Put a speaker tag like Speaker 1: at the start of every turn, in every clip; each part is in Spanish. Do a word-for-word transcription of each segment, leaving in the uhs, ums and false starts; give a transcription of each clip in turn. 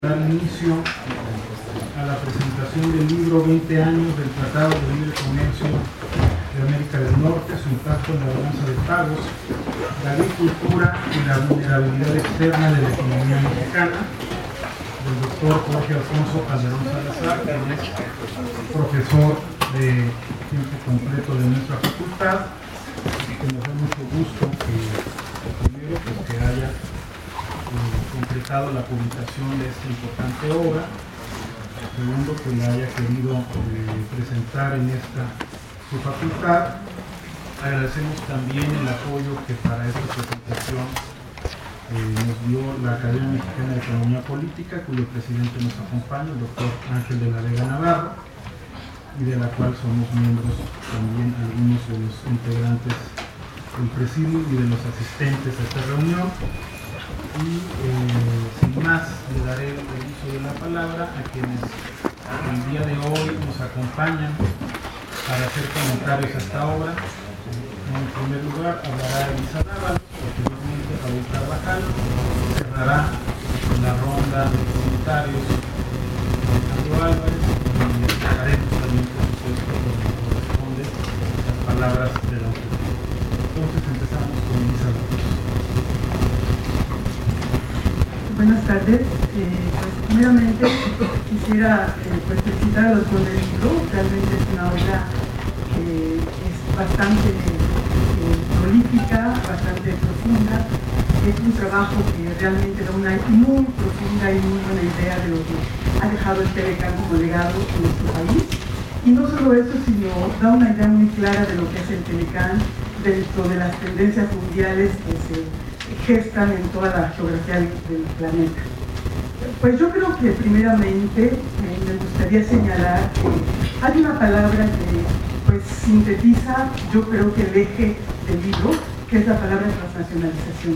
Speaker 1: Dar inicio a la presentación del libro veinte años del Tratado de Libre Comercio de América del Norte, su impacto en la balanza de pagos, la agricultura y la vulnerabilidad externa de la economía mexicana, del doctor Jorge Alfonso Calderón Salazar, que es profesor de tiempo completo de nuestra facultad, y que nos da mucho gusto que, primero, pues, que haya completado la publicación de esta importante obra. Segundo, que la haya querido eh, presentar en esta su facultad. Agradecemos también el apoyo que para esta presentación eh, nos dio la Academia Mexicana de Economía Política, cuyo presidente nos acompaña, el doctor Ángel de la Vega Navarro, y de la cual somos miembros también algunos de los integrantes del presidium y de los asistentes a esta reunión. Y eh, sin más, le daré el uso de la palabra a quienes el día de hoy nos acompañan para hacer comentarios a esta obra. En primer lugar hablará Elisa Dávalos, posteriormente Raúl Carvajal, cerrará la ronda de comentarios Alejandro Álvarez y dejaremos también, por supuesto, lo que corresponde las palabras del autor. Entonces empezamos con Elisa Dávalos.
Speaker 2: Buenas tardes. Eh, pues, primeramente quisiera eh, pues, felicitar al autor del libro. Realmente es una obra que es bastante eh, prolífica, bastante profunda. Es un trabajo que realmente da una muy profunda y muy buena idea de lo que ha dejado el Telecán como legado en nuestro país. Y no solo eso, sino da una idea muy clara de lo que es el Telecán dentro de las tendencias mundiales que se gestan en toda la geografía del planeta. Pues yo creo que primeramente eh, me gustaría señalar que hay una palabra que pues sintetiza, yo creo que el eje del libro, que es la palabra transnacionalización.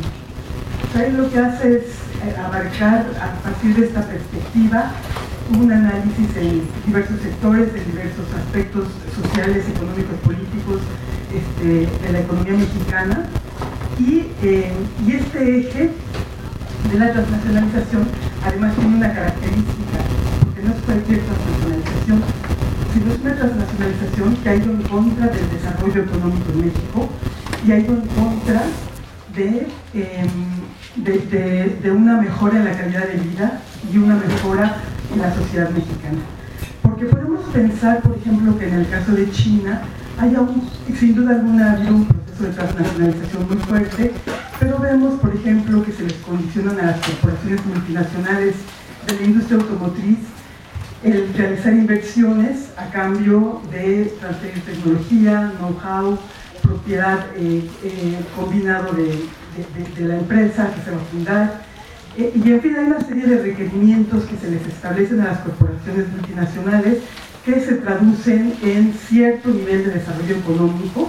Speaker 2: O sea, lo que hace es eh, abarcar a partir de esta perspectiva un análisis en diversos sectores, en diversos aspectos sociales, económicos, políticos este, de la economía mexicana. Y, eh, y este eje de la transnacionalización además tiene una característica, porque no es cualquier transnacionalización, sino es una transnacionalización que ha ido en contra del desarrollo económico en México y ha ido en contra de, eh, de, de, de una mejora en la calidad de vida y una mejora en la sociedad mexicana. Porque podemos pensar, por ejemplo, que en el caso de China haya un, sin duda alguna, ha habido un proceso de transnacionalización muy fuerte, pero vemos, por ejemplo, que se les condicionan a las corporaciones multinacionales de la industria automotriz el realizar inversiones a cambio de transferir tecnología, know-how, propiedad eh, eh, combinado de, de, de, de la empresa que se va a fundar. Eh, y en fin, hay una serie de requerimientos que se les establecen a las corporaciones multinacionales que se traducen en cierto nivel de desarrollo económico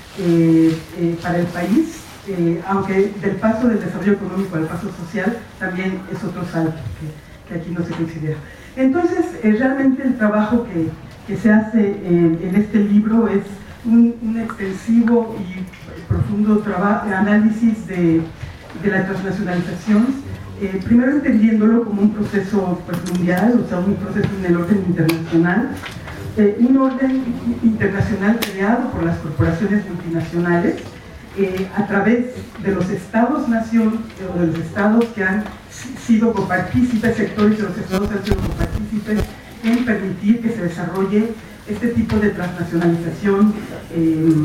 Speaker 2: eh, eh, para el país, eh, aunque del paso del desarrollo económico al paso social también es otro salto que, que aquí no se considera. Entonces, eh, realmente el trabajo que, que se hace en, en este libro es un, un extensivo y profundo trabajo, análisis de, de la transnacionalización. Eh, primero entendiéndolo como un proceso pues, mundial, o sea, un proceso en el orden internacional, eh, un orden internacional creado por las corporaciones multinacionales eh, a través de los estados-nación, eh, o de los estados que han sido copartícipes, sectores de los estados han sido copartícipes en permitir que se desarrolle este tipo de transnacionalización. Eh,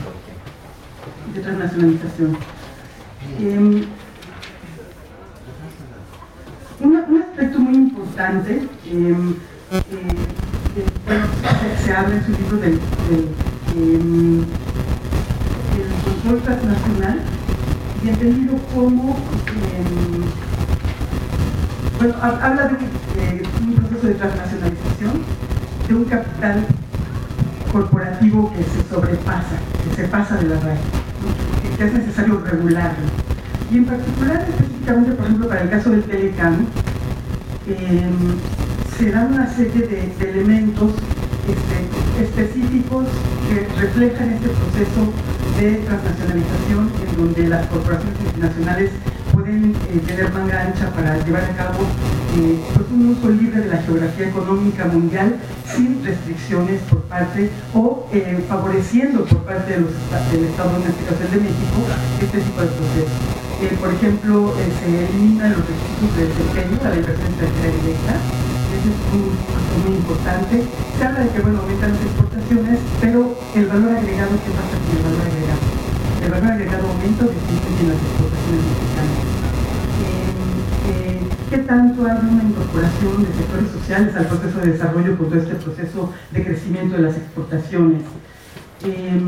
Speaker 2: de transnacionalización. Eh, Un, un aspecto muy importante, eh, eh, eh, bueno, se, se habla en su libro del, del eh, el control transnacional y entendido como, eh, bueno, habla de eh, un proceso de transnacionalización de un capital corporativo que se sobrepasa, que se pasa de la raya, que, que es necesario regularlo. Y en particular, específicamente, por ejemplo, para el caso del Telecán, eh, se dan una serie de, de elementos este, específicos que reflejan este proceso de transnacionalización en donde las corporaciones multinacionales pueden pueden eh, tener manga ancha para llevar a cabo eh, pues un uso libre de la geografía económica mundial sin restricciones por parte o eh, favoreciendo por parte de los, del Estado, en este caso el de México, este tipo de procesos. Eh, por ejemplo, eh, se eliminan los requisitos de desempeño a la inversión extranjera directa. Ese es un punto muy importante. Se habla de que, bueno, aumentan las exportaciones, pero el valor agregado, ¿qué pasa con el valor agregado? El valor agregado aumenta o disminuye en las exportaciones mexicanas. Eh, eh, ¿Qué tanto hay una incorporación de sectores sociales al proceso de desarrollo con todo este proceso de crecimiento de las exportaciones? Eh,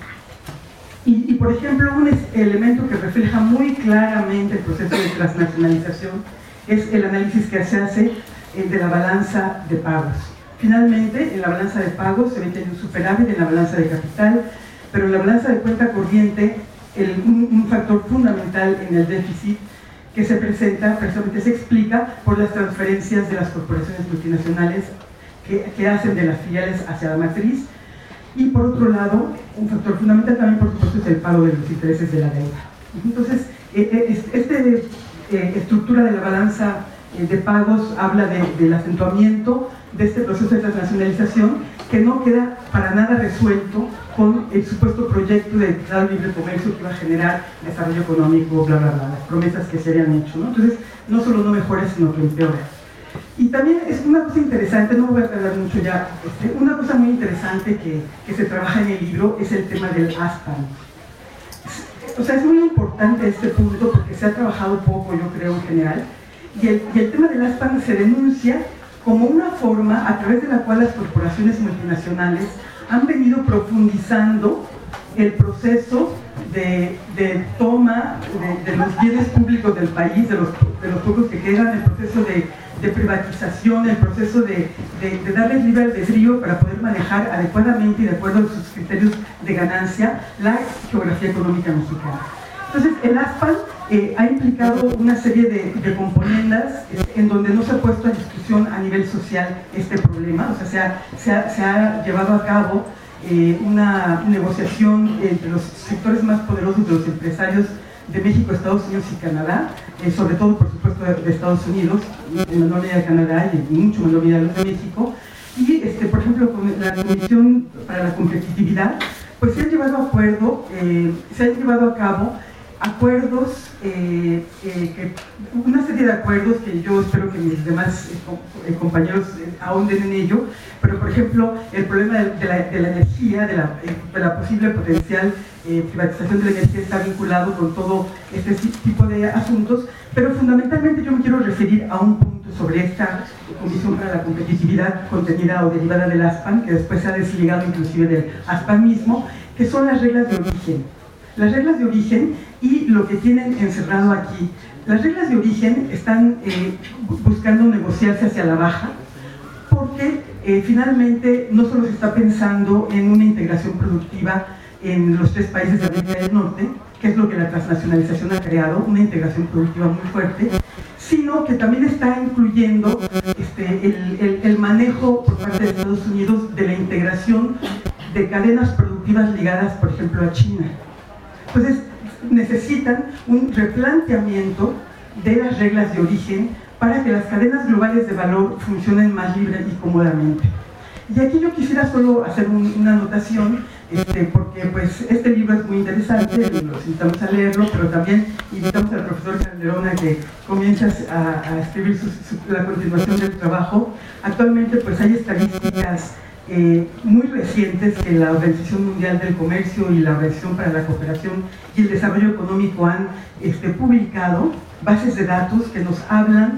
Speaker 2: y, y, por ejemplo, un elemento que refleja muy claramente el proceso de transnacionalización es el análisis que se hace eh, de la balanza de pagos. Finalmente, en la balanza de pagos se ve que hay un superávit en la balanza de capital, pero en la balanza de cuenta corriente, el, un, un factor fundamental en el déficit que se presenta, precisamente se explica por las transferencias de las corporaciones multinacionales que, que hacen de las filiales hacia la matriz, y por otro lado, un factor fundamental también, por supuesto, es el pago de los intereses de la deuda. Entonces, esta eh, estructura de la balanza eh, de pagos habla de, del acentuamiento de este proceso de transnacionalización que no queda para nada resuelto con el supuesto proyecto de Tratado de Libre Comercio que iba a generar desarrollo económico, bla, bla, bla, las promesas que se habían hecho, ¿no? Entonces, no solo no mejora, sino que empeora. Y también es una cosa interesante, no me voy a tardar mucho ya, este, una cosa muy interesante que, que se trabaja en el libro es el tema del ASPAN. O sea, es muy importante este punto porque se ha trabajado poco, yo creo, en general, y el, y el tema del ASPAN se denuncia como una forma a través de la cual las corporaciones multinacionales han venido profundizando el proceso de, de toma de, de los bienes públicos del país, de los, de los pocos que quedan, el proceso de, de privatización, el proceso de, de, de darles libre albedrío para poder manejar adecuadamente y de acuerdo a sus criterios de ganancia la geografía económica mexicana. Entonces, el ASPAN eh, ha implicado una serie de, de componendas eh, en donde no se ha puesto a discusión a nivel social este problema, o sea, se ha, se ha, se ha llevado a cabo eh, una negociación entre los sectores más poderosos de los empresarios de México, Estados Unidos y Canadá, eh, sobre todo, por supuesto, de, de Estados Unidos, en menor medida de Canadá y en mucho menor medida de México, y, este, por ejemplo, con la Comisión para la Competitividad, pues se han llevado a acuerdo, eh, se han llevado a cabo acuerdos, eh, eh, que, una serie de acuerdos que yo espero que mis demás eh, compañeros eh, ahonden en ello, pero por ejemplo el problema de, de, la, de la energía, de la, de la posible potencial eh, privatización de la energía está vinculado con todo este tipo de asuntos, pero fundamentalmente yo me quiero referir a un punto sobre esta Comisión para la Competitividad contenida o derivada del ASPAN, que después se ha desligado inclusive del ASPAN mismo, que son las reglas de origen. Las reglas de origen y lo que tienen encerrado aquí. Las reglas de origen están eh, buscando negociarse hacia la baja porque eh, finalmente no solo se está pensando en una integración productiva en los tres países de América del Norte, que es lo que la transnacionalización ha creado, una integración productiva muy fuerte, sino que también está incluyendo este, el, el, el manejo por parte de Estados Unidos de la integración de cadenas productivas ligadas, por ejemplo, a China. Entonces, necesitan un replanteamiento de las reglas de origen para que las cadenas globales de valor funcionen más libre y cómodamente. Y aquí yo quisiera solo hacer un, una anotación, este, porque pues, este libro es muy interesante, los invitamos a leerlo, pero también invitamos al profesor Calderón a que comience a, a escribir su, su, la continuación del trabajo. Actualmente pues, hay estadísticas Eh, muy recientes que la Organización Mundial del Comercio y la Organización para la Cooperación y el Desarrollo Económico han este, publicado bases de datos que nos hablan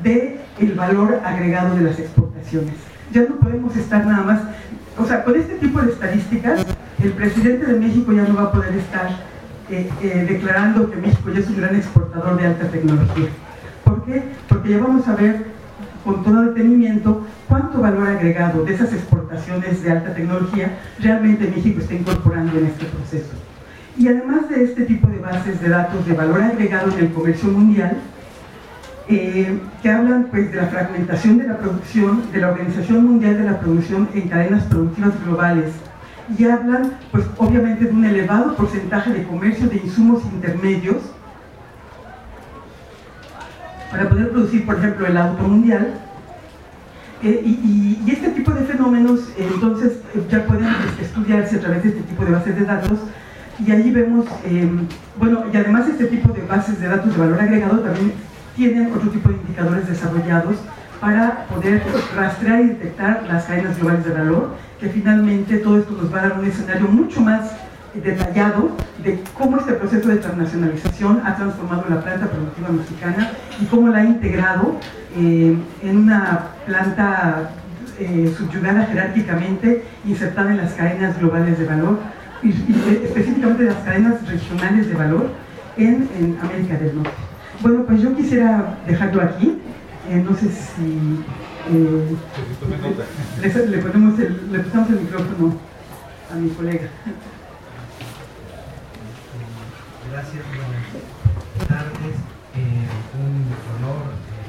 Speaker 2: del valor agregado de las exportaciones. Ya no podemos estar nada más, o sea, con este tipo de estadísticas, el presidente de México ya no va a poder estar eh, eh, declarando que México ya es un gran exportador de alta tecnología. ¿Por qué? Porque ya vamos a ver con todo detenimiento cuánto valor agregado de esas exportaciones de alta tecnología realmente México está incorporando en este proceso. Y además de este tipo de bases de datos de valor agregado en el comercio mundial, eh, que hablan pues, de la fragmentación de la producción, de la Organización Mundial de la Producción en cadenas productivas globales, y hablan pues, obviamente de un elevado porcentaje de comercio de insumos intermedios para poder producir, por ejemplo, el auto mundial. Eh, y, y, y este tipo de fenómenos, eh, entonces, eh, ya pueden estudiarse a través de este tipo de bases de datos, y allí vemos, eh, bueno, y además este tipo de bases de datos de valor agregado también tienen otro tipo de indicadores desarrollados para poder rastrear y detectar las cadenas globales de valor, que finalmente todo esto nos va a dar un escenario mucho más detallado de cómo este proceso de transnacionalización ha transformado la planta productiva mexicana y cómo la ha integrado eh, en una planta eh, subyugada jerárquicamente, insertada en las cadenas globales de valor y, y específicamente las cadenas regionales de valor en, en América del Norte. Bueno, pues yo quisiera dejarlo aquí. Eh, no sé si eh, le, le, ponemos el, le pasamos el micrófono a mi colega.
Speaker 3: Gracias, buenas tardes. Eh, un honor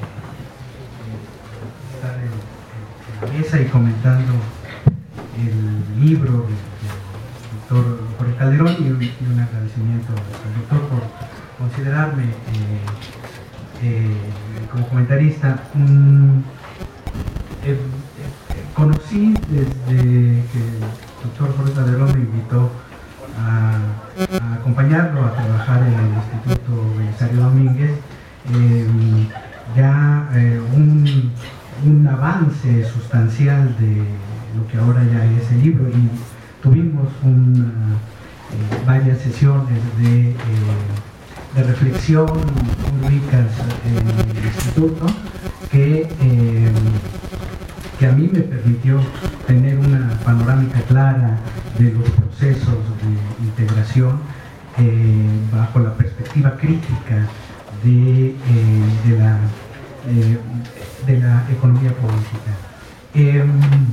Speaker 3: eh, estar en, en la mesa y comentando el libro del de doctor Jorge Calderón, y un, y un agradecimiento al doctor por considerarme eh, eh, como comentarista. Mm, eh, eh, conocí desde que el doctor Jorge Calderón me invitó A, a acompañarlo a trabajar en el Instituto Belisario Domínguez, eh, ya eh, un, un avance sustancial de lo que ahora ya es el libro, y tuvimos una, eh, varias sesiones de, eh, de reflexión muy ricas en el Instituto, que eh, que a mí me permitió tener una panorámica clara de los procesos de integración eh, bajo la perspectiva crítica de, eh, de, la, eh, de la economía política. Eh,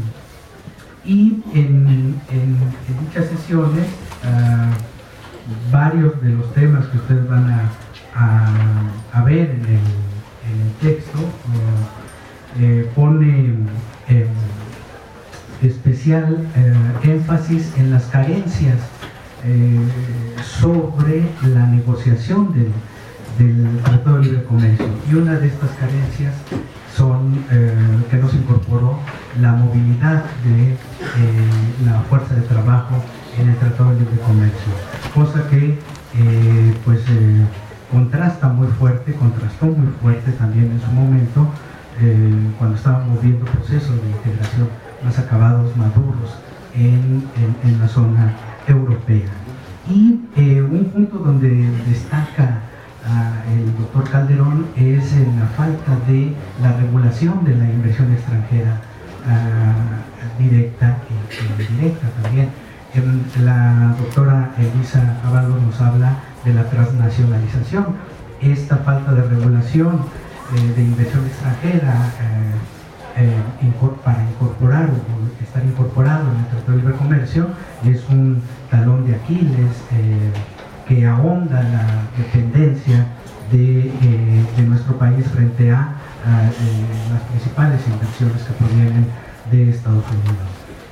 Speaker 3: y en, en, en dichas sesiones, uh, varios de los temas que ustedes van a, a, a ver en el, en el texto uh, Eh, pone eh, especial eh, énfasis en las carencias eh, sobre la negociación del, del Tratado de Libre Comercio, y una de estas carencias son eh, que no se incorporó la movilidad de eh, la fuerza de trabajo en el Tratado de Libre Comercio, cosa que eh, pues eh, contrasta muy fuerte, contrastó muy fuerte también en su momento, Eh, cuando estábamos viendo procesos de integración más acabados, maduros en, en, en la zona europea. Y eh, un punto donde destaca uh, el doctor Calderón es en la falta de la regulación de la inversión extranjera uh, directa y, y indirecta también. En, la doctora Elisa Ábalos nos habla de la transnacionalización. Esta falta de regulación de inversión extranjera eh, eh, incor para incorporar o estar incorporado en el Tratado de Libre Comercio es un talón de Aquiles eh, que ahonda la dependencia de, eh, de nuestro país frente a, a eh, las principales inversiones que provienen de Estados Unidos.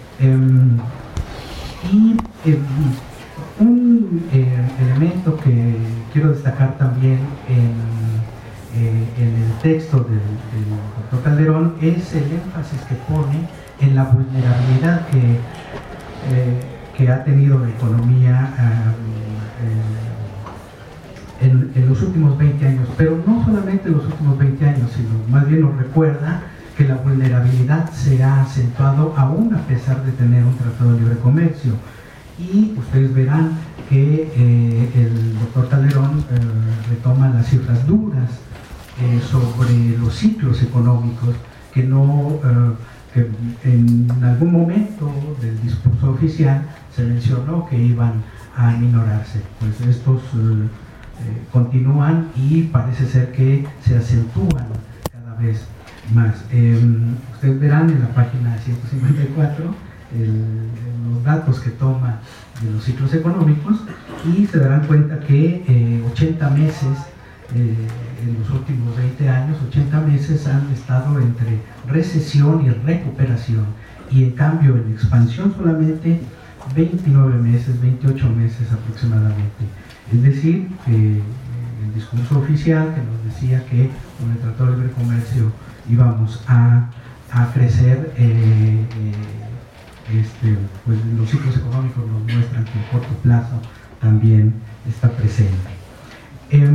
Speaker 3: Eh, y eh, un eh, elemento que quiero destacar también en Eh, en el texto del, del doctor Calderón es el énfasis que pone en la vulnerabilidad que, eh, que ha tenido la economía eh, en, en los últimos veinte años, pero no solamente en los últimos veinte años, sino más bien nos recuerda que la vulnerabilidad se ha acentuado aún a pesar de tener un tratado de libre comercio. Y ustedes verán que eh, el doctor Calderón eh, retoma las cifras duras Eh, sobre los ciclos económicos que no eh, que en algún momento del discurso oficial se mencionó que iban a minorarse. Pues estos eh, eh, continúan y parece ser que se acentúan cada vez más. Eh, ustedes verán en la página ciento cincuenta y cuatro el, los datos que toma de los ciclos económicos, y se darán cuenta que eh, ochenta meses Eh, en los últimos veinte años, ochenta meses han estado entre recesión y recuperación, y en cambio en expansión solamente veintinueve meses, veintiocho meses aproximadamente. Es decir, que el discurso oficial que nos decía que con el Tratado de Libre Comercio íbamos a, a crecer. eh, eh, este, pues los ciclos económicos nos muestran que a corto plazo también está presente. Eh,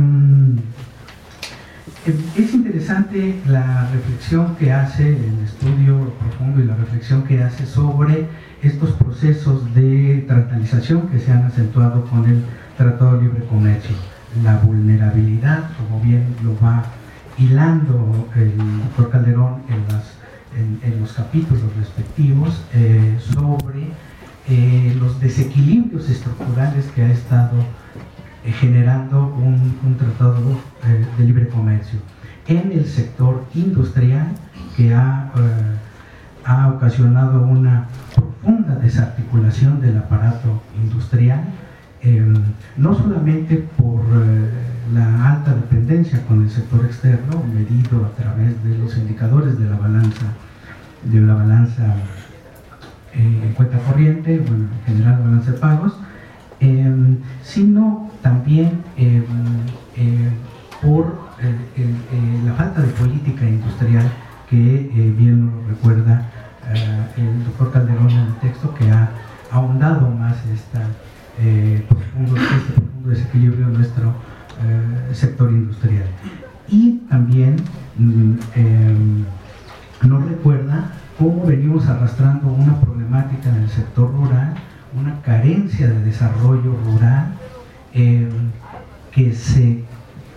Speaker 3: Es interesante la reflexión que hace, el estudio profundo y la reflexión que hace sobre estos procesos de tratalización que se han acentuado con el Tratado de Libre Comercio. La vulnerabilidad, como bien lo va hilando el doctor Calderón en, las, en, en los capítulos respectivos, eh, sobre eh, los desequilibrios estructurales que ha estado generando un, un tratado eh, de libre comercio en el sector industrial, que ha, eh, ha ocasionado una profunda desarticulación del aparato industrial, eh, no solamente por eh, la alta dependencia con el sector externo, medido a través de los indicadores de la balanza, de la balanza eh, en cuenta corriente, bueno, en general la balanza de pagos, eh, sino también eh, eh, por eh, eh, la falta de política industrial que eh, bien lo recuerda eh, el doctor Calderón en el texto, que ha ahondado más esta, eh, profundo, este profundo desequilibrio en nuestro eh, sector industrial. Y también mm, eh, nos recuerda cómo venimos arrastrando una problemática en el sector rural, una carencia de desarrollo rural, Eh, que se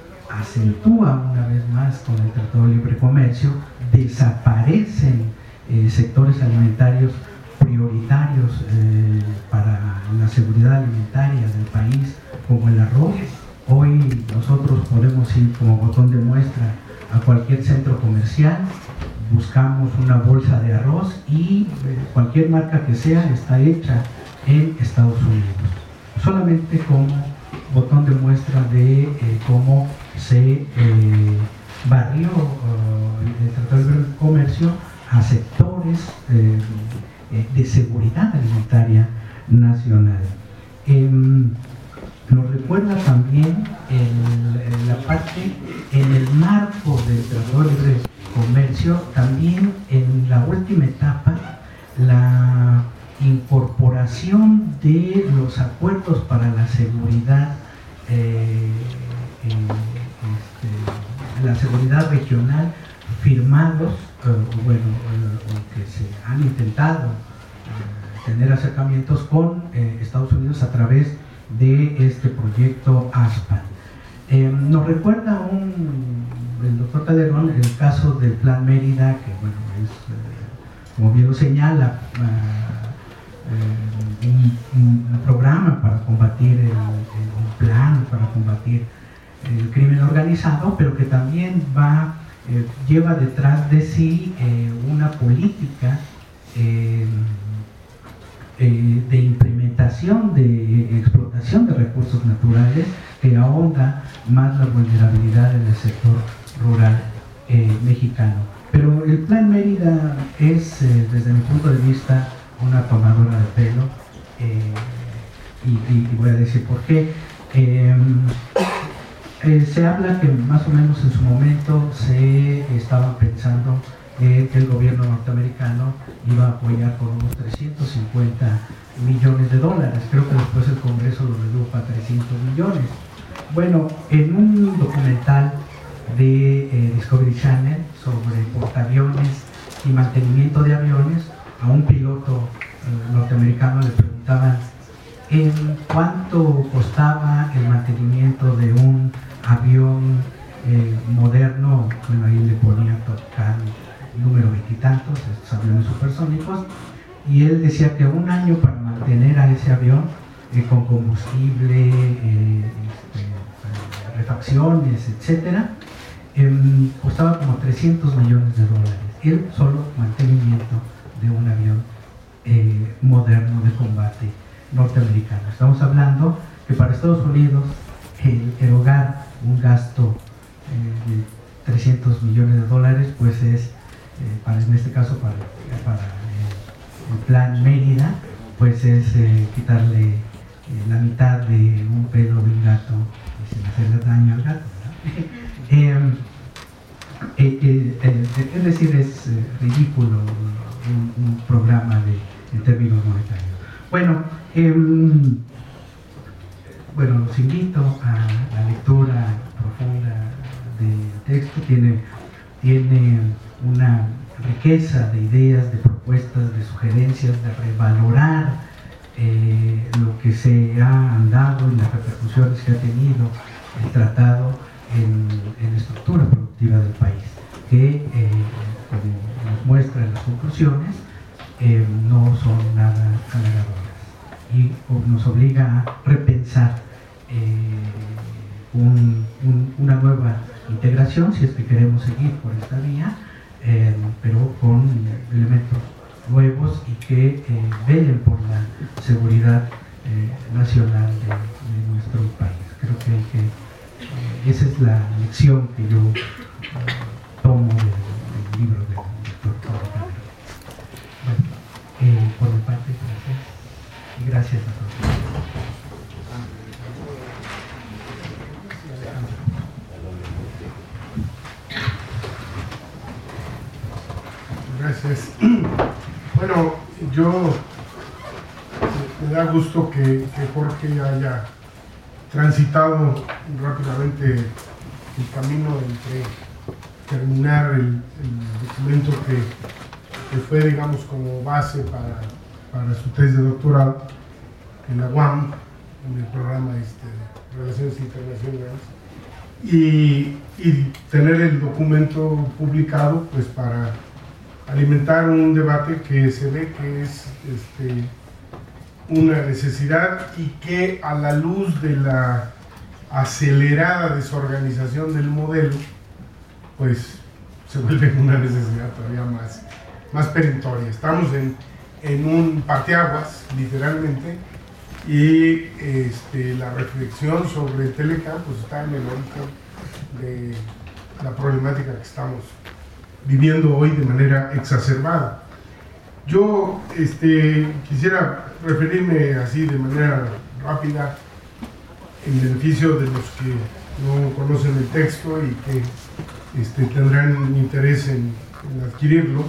Speaker 3: acentúa una vez más con el Tratado de Libre Comercio. Desaparecen eh, sectores alimentarios prioritarios eh, para la seguridad alimentaria del país, como el arroz. Hoy nosotros podemos ir como botón de muestra a cualquier centro comercial, buscamos una bolsa de arroz y eh, cualquier marca que sea está hecha en Estados Unidos, solamente como botón de muestra de eh, cómo se eh, barrió uh, el Tratado de Libre Comercio a sectores eh, de seguridad alimentaria nacional. Eh, nos recuerda también el, la parte en el marco del Tratado de Libre Comercio, también en la última etapa, la incorporación de los acuerdos para la seguridad, eh, eh, este, la seguridad regional firmados, eh, bueno, eh, que se han intentado eh, tener acercamientos con eh, Estados Unidos a través de este proyecto ASPAN. Eh, nos recuerda un, el doctor Calderón el caso del Plan Mérida, que bueno, es, eh, como bien lo señala, uh, Eh, un, un programa para combatir, el, el, un plan para combatir el crimen organizado, pero que también va, eh, lleva detrás de sí eh, una política eh, eh, de implementación, de explotación de recursos naturales, que ahonda más la vulnerabilidad en el sector rural eh, mexicano. Pero el Plan Mérida es, eh, desde mi punto de vista, una tomadora de pelo, eh, y, y, y voy a decir por qué. Eh, eh, se habla que más o menos en su momento se estaba pensando eh, que el gobierno norteamericano iba a apoyar por unos trescientos cincuenta millones de dólares. Creo que después el Congreso lo redujo a trescientos millones. Bueno, en un documental de eh, Discovery Channel sobre portaaviones y mantenimiento de aviones, a un piloto eh, norteamericano le preguntaban en cuánto costaba el mantenimiento de un avión eh, moderno. Bueno, ahí le ponía tocar número veintitantos, estos aviones supersónicos, y él decía que un año para mantener a ese avión eh, con combustible, eh, este, eh, refacciones, etcétera, eh, costaba como trescientos millones de dólares. El solo mantenimiento de un avión eh, moderno de combate norteamericano. Estamos hablando que para Estados Unidos el erogar un gasto eh, de trescientos millones de dólares, pues es, eh, para, en este caso para, para eh, el Plan Mérida, pues es eh, quitarle eh, la mitad de un pelo de un gato y se las hacerle daño al gato, eh, eh, eh, eh, es decir, es eh, ridículo un, un programa de, en términos monetarios. Bueno, eh, bueno, los invito a la lectura profunda del texto. Tiene, tiene una riqueza de ideas, de propuestas, de sugerencias, de revalorar eh, lo que se ha andado y las repercusiones que ha tenido el tratado en, en la estructura productiva del país, que eh, como nos muestran las conclusiones, eh, no son nada halagadoras y nos obliga a repensar eh, un, un, una nueva integración, si es que queremos seguir por esta vía, eh, pero con elementos nuevos y que eh, velen por la seguridad eh, nacional de, de nuestro país. Creo que, que eh, esa es la lección que yo eh, tomo del, del libro del doctor Calderón. Bueno, eh, por mi parte, gracias y gracias a todos.
Speaker 1: Gracias. Bueno, yo me da gusto que, que Jorge haya transitado rápidamente el camino entre terminar el, el documento que, que fue, digamos, como base para, para su tesis de doctorado en la U A M, en el programa este, de Relaciones Internacionales, y, y tener el documento publicado, pues para alimentar un debate que se ve que es este, una necesidad y que a la luz de la acelerada desorganización del modelo, pues se vuelve una necesidad todavía más, más perentoria. Estamos en, en un parteaguas, literalmente, y este, la reflexión sobre el Telecam pues, está en el origen de la problemática que estamos viviendo hoy de manera exacerbada. Yo este, quisiera referirme así de manera rápida en beneficio de los que no conocen el texto y que este, tendrán interés en, en adquirirlo.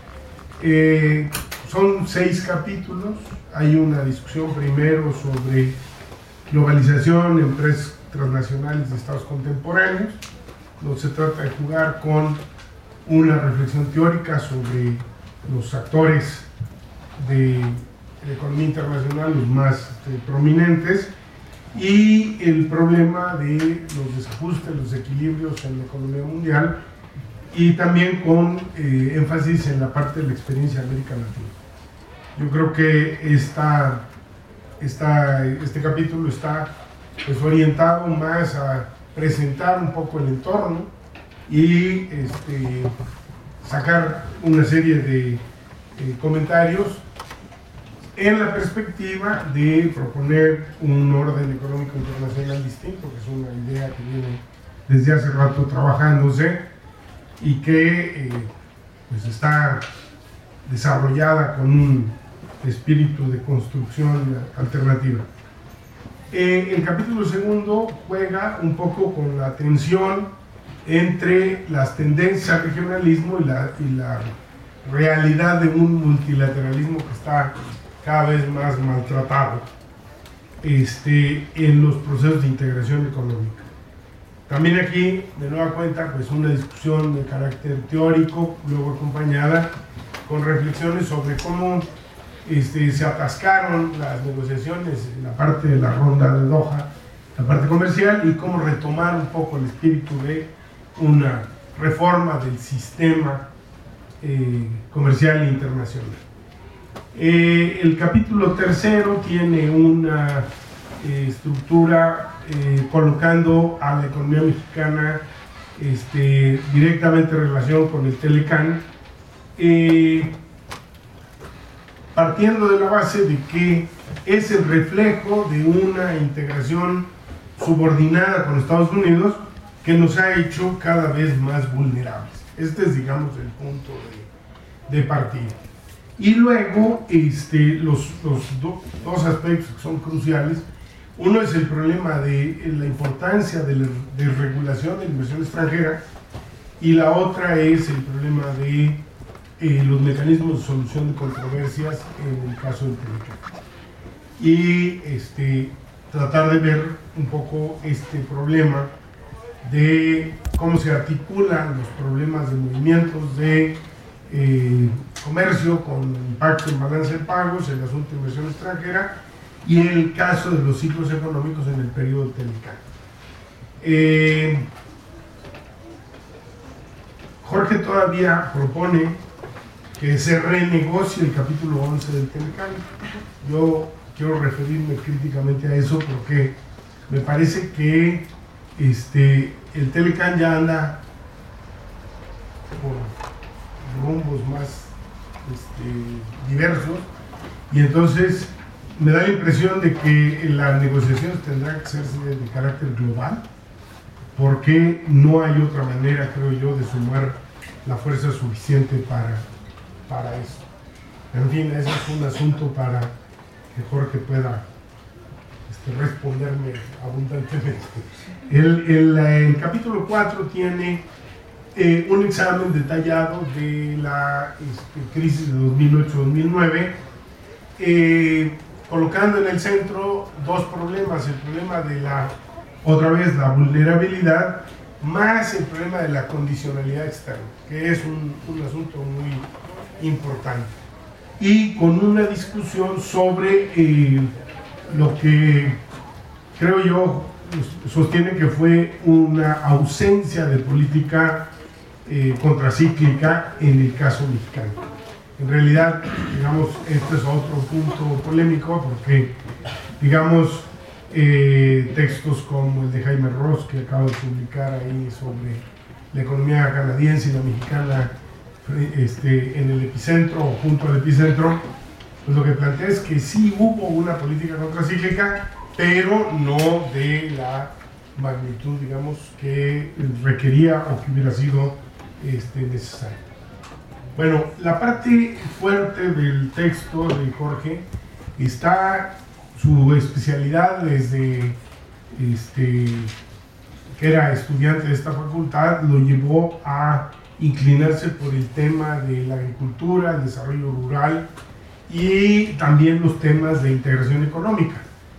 Speaker 1: Eh, son seis capítulos. Hay una discusión primero sobre globalización, empresas transnacionales de estados contemporáneos, donde se trata de jugar con una reflexión teórica sobre los actores de la economía internacional, los más este, prominentes, y el problema de los desajustes, los equilibrios en la economía mundial, y también con eh, énfasis en la parte de la experiencia de América Latina. Yo creo que esta, esta, este capítulo está pues, orientado más a presentar un poco el entorno y este, sacar una serie de eh, comentarios en la perspectiva de proponer un orden económico internacional distinto, que es una idea que viene desde hace rato trabajándose y que eh, pues está desarrollada con un espíritu de construcción alternativa. Eh, el capítulo segundo juega un poco con la tensión entre las tendencias al regionalismo y la, y la realidad de un multilateralismo que está cada vez más maltratado este, en los procesos de integración económica. También aquí, de nueva cuenta, pues una discusión de carácter teórico, luego acompañada con reflexiones sobre cómo este, se atascaron las negociaciones en la parte de la ronda de Doha, la parte comercial, y cómo retomar un poco el espíritu de una reforma del sistema eh, comercial internacional. Eh, el capítulo tercero tiene una eh, estructura eh, colocando a la economía mexicana este, directamente en relación con el Telecam, eh, partiendo de la base de que es el reflejo de una integración subordinada con Estados Unidos que nos ha hecho cada vez más vulnerables. Este es, digamos, el punto de, de partida. Y luego, este, los, los do, dos aspectos que son cruciales.
Speaker 4: Uno es el problema de la importancia de la desregulación de la inversión extranjera, y la otra es el problema de eh, los mecanismos de solución de controversias en el caso del Telecán. Y este, tratar de ver un poco este problema de cómo se articulan los problemas de movimientos de eh, comercio con impacto en balance de pagos, el asunto de inversión extranjera y el caso de los ciclos económicos en el periodo Telecán. Eh, Jorge todavía propone que se renegocie el capítulo once del Telecán. Yo quiero referirme críticamente a eso porque me parece que este, el Telecán ya anda por rumbos más este, diversos, y entonces me da la impresión de que las negociaciones tendrán que hacerse de carácter global, porque no hay otra manera, creo yo, de sumar la fuerza suficiente para, para eso. En fin, ese es un asunto para que Jorge pueda este, responderme abundantemente. El, el, el capítulo cuatro tiene eh, un examen detallado de la este, crisis de dos mil ocho dos mil nueve, eh, colocando en el centro dos problemas: el problema de la, otra vez, la vulnerabilidad, más el problema de la condicionalidad externa, que es un, un asunto muy importante, y con una discusión sobre eh, lo que creo yo sostiene que fue una ausencia de política eh, contracíclica en el caso mexicano. En realidad, digamos, este es otro punto polémico porque, digamos, eh, textos como el de Jaime Ross, que acabo de publicar ahí sobre la economía canadiense y la mexicana este, en el epicentro o junto al epicentro, pues lo que plantea es que sí hubo una política contracíclica, pero no de la magnitud, digamos, que requería o que hubiera sido este, necesario. Bueno, la parte fuerte del texto de Jorge está su especialidad desde este, que era estudiante de esta facultad, lo llevó a inclinarse por el tema de la agricultura, el desarrollo rural y también los temas de integración económica.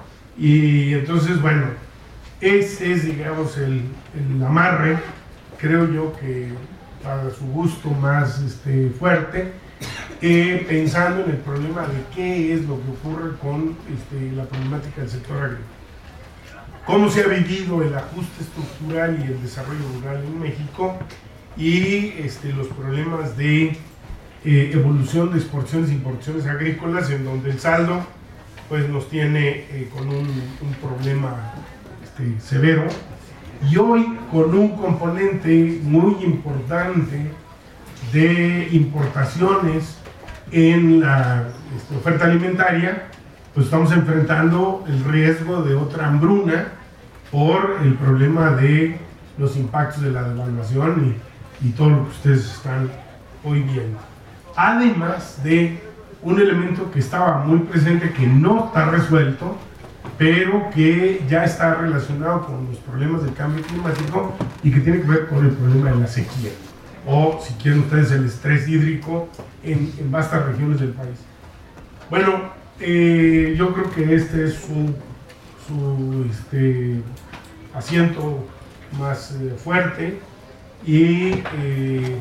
Speaker 4: Y entonces, bueno, ese es, digamos, el, el amarre, creo yo que para su gusto más este, fuerte, eh, pensando en el problema de qué es lo que ocurre con este, la problemática del sector agrícola. Cómo se ha vivido el ajuste estructural y el desarrollo rural en México, y este, los problemas de eh, evolución de exportaciones e importaciones agrícolas, en donde el saldo pues, nos tiene eh, con un, un problema este, severo, y hoy con un componente muy importante de importaciones en la este, oferta alimentaria, pues estamos enfrentando el riesgo de otra hambruna por el problema de los impactos de la devaluación y, y todo lo que ustedes están hoy viendo. Además de un elemento que estaba muy presente, que no está resuelto, pero que ya está relacionado con los problemas del cambio climático y que tiene que ver con el problema de la sequía, o si quieren ustedes el estrés hídrico en, en vastas regiones del país. Bueno, eh, yo creo que este es su, su este, asiento más eh, fuerte, y eh,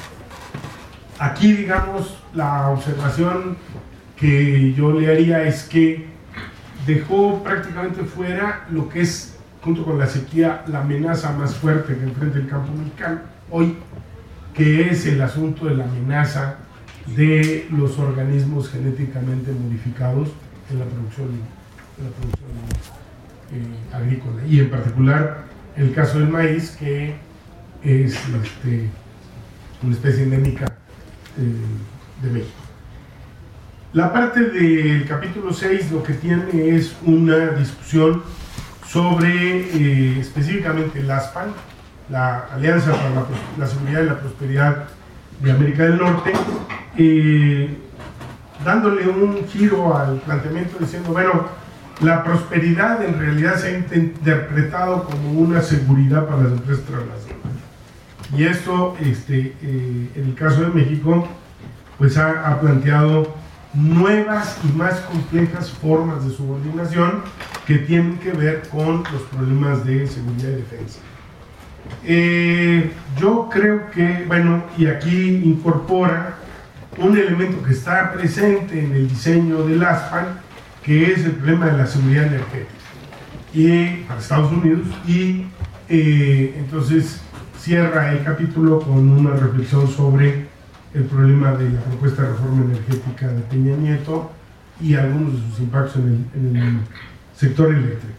Speaker 4: aquí, digamos, la observación que yo le haría es que dejó prácticamente fuera lo que es, junto con la sequía, la amenaza más fuerte que enfrenta el campo mexicano hoy, que es el asunto de la amenaza de los organismos genéticamente modificados en la producción, en la producción eh, agrícola, y en particular el caso del maíz, que es este, una especie endémica eh, de México. La parte del capítulo seis lo que tiene es una discusión sobre eh, específicamente el ASPAN, la Alianza para la, la Seguridad y la Prosperidad de América del Norte, eh, dándole un giro al planteamiento diciendo, bueno, la prosperidad en realidad se ha interpretado como una seguridad para las empresas transnacionales. Y esto, este, eh, en el caso de México, pues ha, ha planteado nuevas y más complejas formas de subordinación que tienen que ver con los problemas de seguridad y defensa. Eh, yo creo que, bueno, y aquí incorpora un elemento que está presente en el diseño del ASPAN, que es el problema de la seguridad energética y para Estados Unidos, y eh, entonces cierra el capítulo con una reflexión sobre el problema de la propuesta de reforma energética de Peña Nieto y algunos de sus impactos en el, en el sector eléctrico.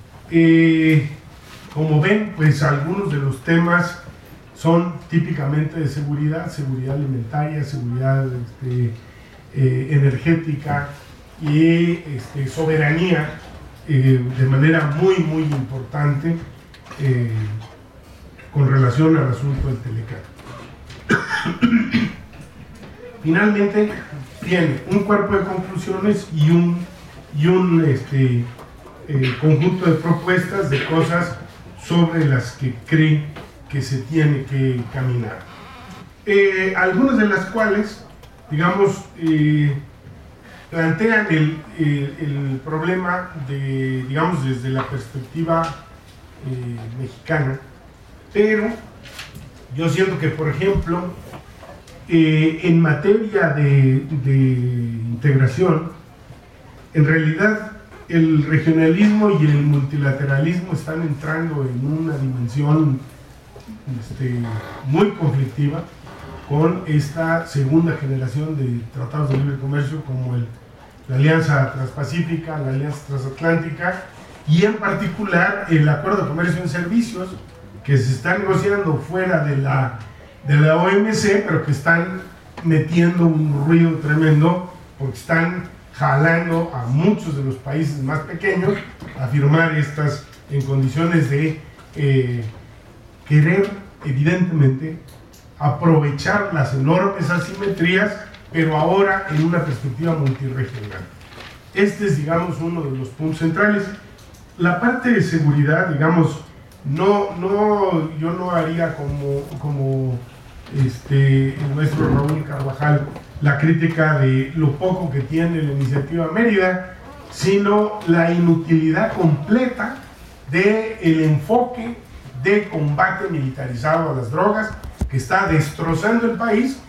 Speaker 4: Eh, como ven, pues algunos de los temas son típicamente de seguridad, seguridad alimentaria, seguridad este, eh, energética y este, soberanía eh, de manera muy, muy importante eh, con relación al asunto del Telecán. Finalmente, tiene un cuerpo de conclusiones y un, y un este, eh, conjunto de propuestas de cosas sobre las que cree que se tiene que caminar. Eh, algunas de las cuales, digamos, eh, plantean el, el, el problema de, digamos, desde la perspectiva eh, mexicana, pero yo siento que, por ejemplo, eh, en materia de, de integración, en realidad el regionalismo y el multilateralismo están entrando en una dimensión este, muy conflictiva con esta segunda generación de tratados de libre comercio como el, la Alianza Transpacífica, la Alianza Transatlántica y en particular el Acuerdo de Comercio en Servicios que se está negociando fuera de la, de la O M C, pero que están metiendo un ruido tremendo porque están jalando a muchos de los países más pequeños a firmar estas en condiciones de eh, querer evidentemente aprovechar las enormes asimetrías, pero ahora en una perspectiva multirregional. Este es, digamos, uno de los puntos centrales. La parte de seguridad, digamos, no, no, yo no haría como, como este, el maestro Raúl Carvajal la crítica de lo poco que tiene la iniciativa Mérida, sino la inutilidad completa del enfoque de combate militarizado a las drogas que está destrozando el país,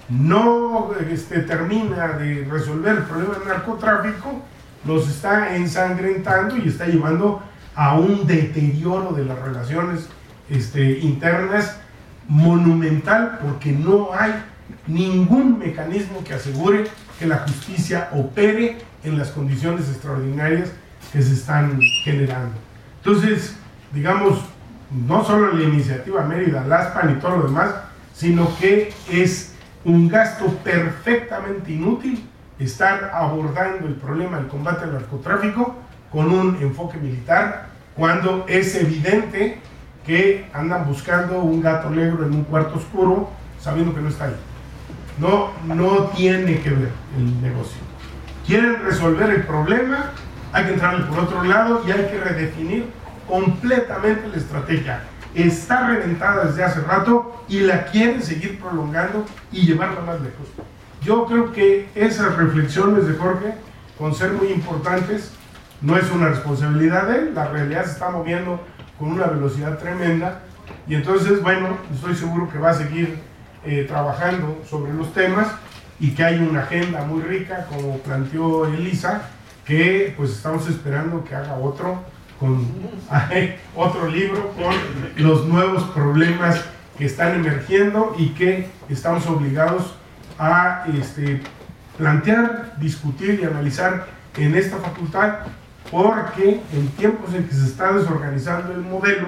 Speaker 4: no este, termina de resolver el problema del narcotráfico, los está ensangrentando y está llevando a un deterioro de las relaciones este, internas monumental, porque no hay ningún mecanismo que asegure que la justicia opere en las condiciones extraordinarias que se están generando. Entonces, digamos, no solo la iniciativa Mérida, la ASPAN y todo lo demás, sino que es un gasto perfectamente inútil estar abordando el problema del combate al narcotráfico con un enfoque militar, cuando es evidente que andan buscando un gato negro en un cuarto oscuro, sabiendo que no está ahí. No, no tiene que ver el negocio. Quieren resolver el problema, hay que entrarle por otro lado y hay que redefinir completamente la estrategia. Está reventada desde hace rato y la quieren seguir prolongando y llevarla más lejos. Yo creo que esas reflexiones de Jorge, con ser muy importantes, no es una responsabilidad de él, la realidad se está moviendo con una velocidad tremenda y entonces, bueno, estoy seguro que va a seguir eh, trabajando sobre los temas y que hay una agenda muy rica, como planteó Elisa, que pues estamos esperando que haga otro con otro libro con los nuevos problemas que están emergiendo y que estamos obligados a este, plantear, discutir y analizar en esta facultad, porque en tiempos en que se está desorganizando el modelo,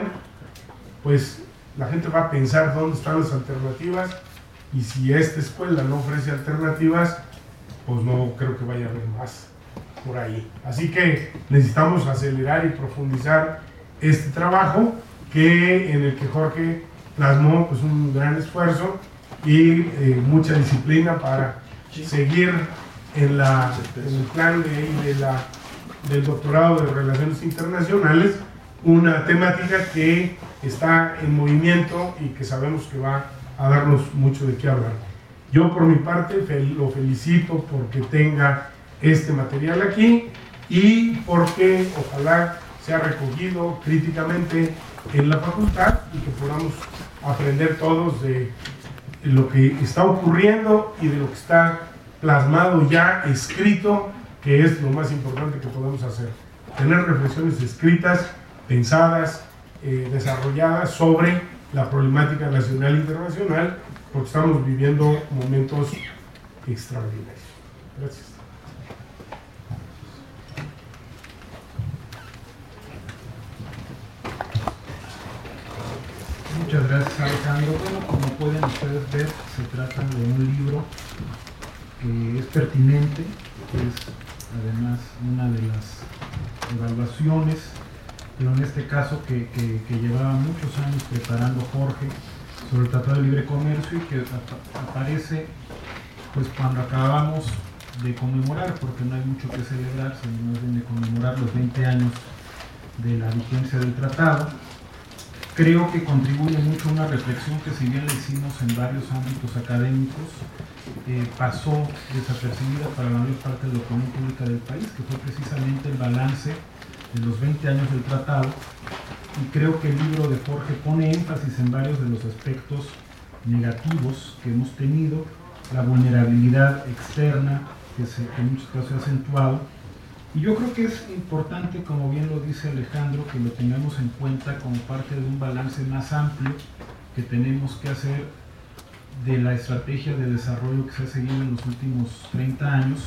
Speaker 4: pues la gente va a pensar dónde están las alternativas, y si esta escuela no ofrece alternativas, pues no creo que vaya a haber más por ahí. Así que necesitamos acelerar y profundizar este trabajo, que en el que Jorge plasmó pues un gran esfuerzo y eh, mucha disciplina para seguir en, la, en el plan de, de la del doctorado de Relaciones Internacionales, una temática que está en movimiento y que sabemos que va a darnos mucho de qué hablar. Yo por mi parte lo felicito porque tenga este material aquí y porque ojalá sea recogido críticamente en la facultad y que podamos aprender todos de lo que está ocurriendo y de lo que está plasmado ya, escrito, que es lo más importante que podemos hacer. Tener reflexiones escritas, pensadas, eh, desarrolladas sobre la problemática nacional e internacional, porque estamos viviendo momentos extraordinarios. Gracias.
Speaker 1: Muchas gracias, Alejandro. Bueno, como pueden ustedes ver, se trata de un libro que es pertinente, que es además una de las evaluaciones, pero en este caso que, que, que llevaba muchos años preparando Jorge sobre el Tratado de Libre Comercio y que ap aparece pues cuando acabamos de conmemorar, porque no hay mucho que celebrar, sino más bien de conmemorar los veinte años de la vigencia del tratado. Creo que contribuye mucho a una reflexión que, si bien la hicimos en varios ámbitos académicos, eh, pasó desapercibida para la mayor parte de la opinión pública del país, que fue precisamente el balance de los veinte años del tratado. Y creo que el libro de Jorge pone énfasis en varios de los aspectos negativos que hemos tenido, la vulnerabilidad externa que, se, que en muchos casos se ha acentuado. Y yo creo que es importante, como bien lo dice Alejandro, que lo tengamos en cuenta como parte de un balance más amplio que tenemos que hacer de la estrategia de desarrollo que se ha seguido en los últimos treinta años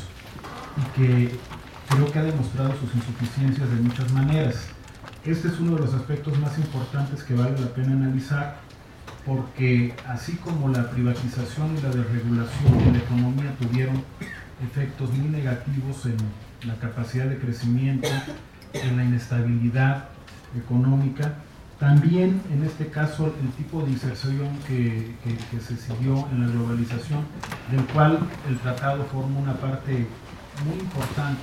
Speaker 1: y que creo que ha demostrado sus insuficiencias de muchas maneras. Este es uno de los aspectos más importantes que vale la pena analizar, porque así como la privatización y la desregulación de la economía tuvieron efectos muy negativos en la capacidad de crecimiento, en la inestabilidad económica, también en este caso el tipo de inserción que, que, que se siguió en la globalización, del cual el tratado forma una parte muy importante,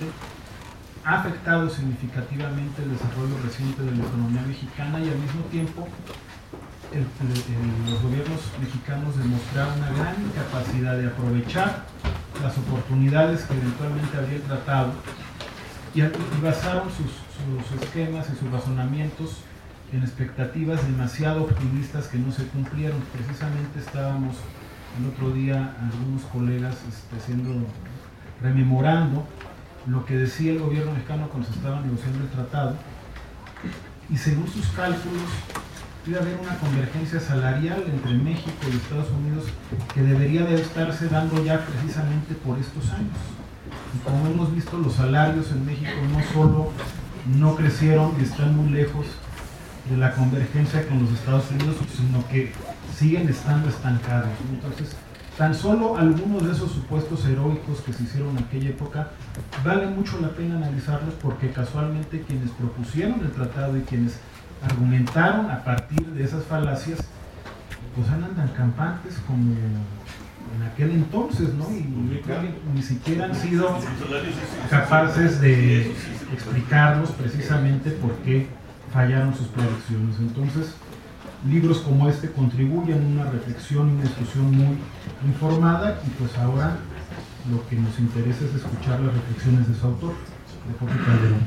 Speaker 1: ha afectado significativamente el desarrollo reciente de la economía mexicana y al mismo tiempo el, el, los gobiernos mexicanos demostraron una gran incapacidad de aprovechar las oportunidades que eventualmente había el tratado y, y basaron sus, sus esquemas y sus razonamientos en expectativas demasiado optimistas que no se cumplieron. Precisamente estábamos el otro día algunos colegas este, haciendo, rememorando lo que decía el gobierno mexicano cuando se estaba negociando el tratado, y según sus cálculos iba a haber una convergencia salarial entre México y Estados Unidos que debería de estarse dando ya precisamente por estos años. Y como hemos visto, los salarios en México no solo no crecieron y están muy lejos de la convergencia con los Estados Unidos, sino que siguen estando estancados. Entonces, tan solo algunos de esos supuestos heroicos que se hicieron en aquella época vale mucho la pena analizarlos, porque casualmente quienes propusieron el tratado y quienes argumentaron a partir de esas falacias, pues andan tan campantes como en aquel entonces, ¿no? Y yo creo que ni siquiera han sido capaces de explicarnos precisamente por qué fallaron sus predicciones. Entonces, libros como este contribuyen a una reflexión y una discusión muy informada, y pues ahora lo que nos interesa es escuchar las reflexiones de su autor, de Jorge Calderón.